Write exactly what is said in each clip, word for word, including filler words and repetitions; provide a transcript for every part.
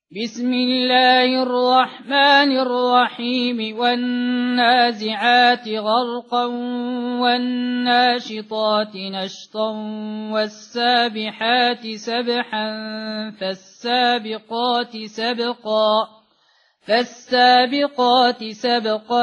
بسم الله الرحمن الرحيم والنازعات غرقا والناشطات نشطا والسابحات سبحا فالسابقات سبقا فالسابقات سبقا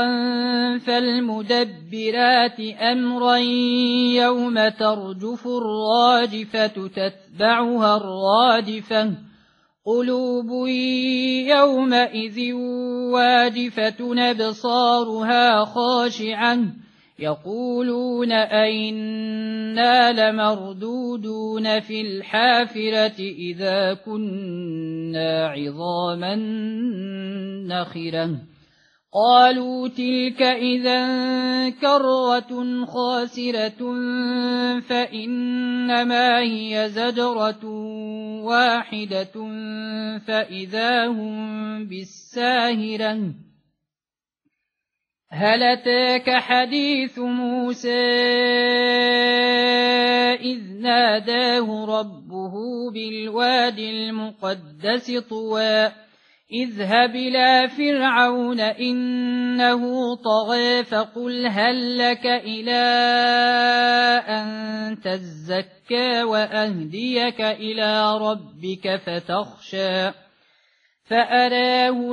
فالمدبرات أمرا يوم ترجف الراجفة تتبعها الرادفة قلوب يومئذ واجفة أبصارها خاشعة يقولون أئنا لمردودون في الحافرة إذا كنا عظاما نخرة قالوا تلك إذا كرة خاسرة فإنما هي زجرة واحدة فإذا هم بالساهرة هل أتاك حديث موسى إذ ناداه ربه بالوادي المقدس طوى اذهب إلى فرعون إنه طغى فقل هل لك إلى أن تزكى وأهديك إلى ربك فتخشى فأراه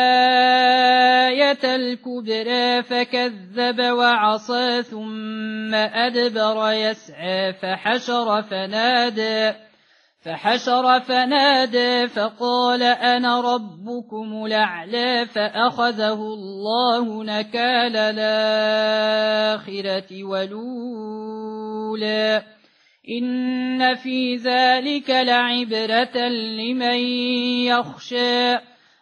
الآية الكبرى فكذب وعصى ثم أدبر يسعى فحشر فنادى فحشر فنادى فقال أنا ربكم الأعلى فأخذه الله نكال الآخرة والأولى إن في ذلك لعبرة لمن يخشى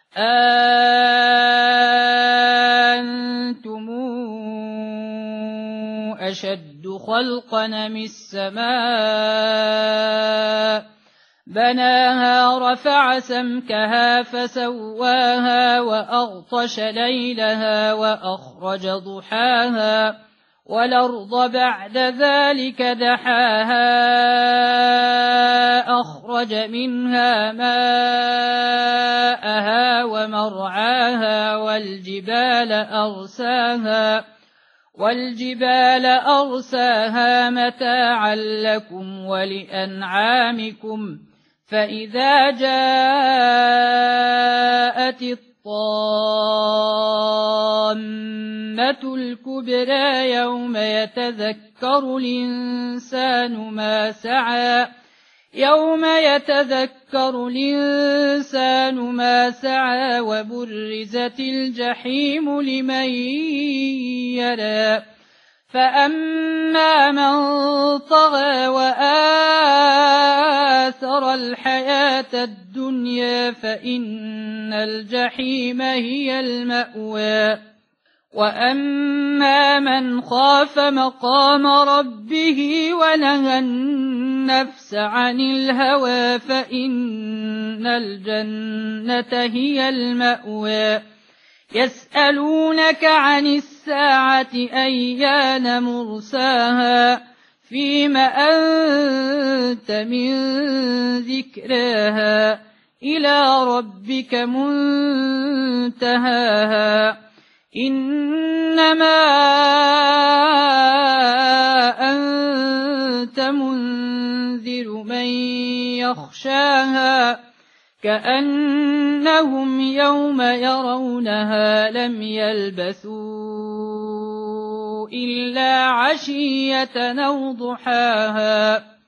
أنتم أشد خلقا من السماء بناها رفع سمكها فسواها وأغطش ليلها وأخرج ضحاها والأرض بعد ذلك دحاها أخرج منها ماءها ومرعاها والجبال أرساها والجبال أرساها متاعا لكم ولأنعامكم فإذا جاءت الطامة الكبرى يوم يتذكر الإنسان ما سعى يوم يتذكر الإنسان ما سعى وبرزت الجحيم لمن يرى فأما من طغى وآثر الحياة الدنيا فإن الجحيم هي المأوى وأما من خاف مقام ربه ونهى النفس عن الهوى فإن الجنة هي المأوى يسألونك عن الساعة أيان مرساها فيم أنت من ذكراها إلى ربك منتهاها إنما أنت منذر من يخشاها كأنهم يوم يرونها لم يلبثوا إلا عشية أو ضحاها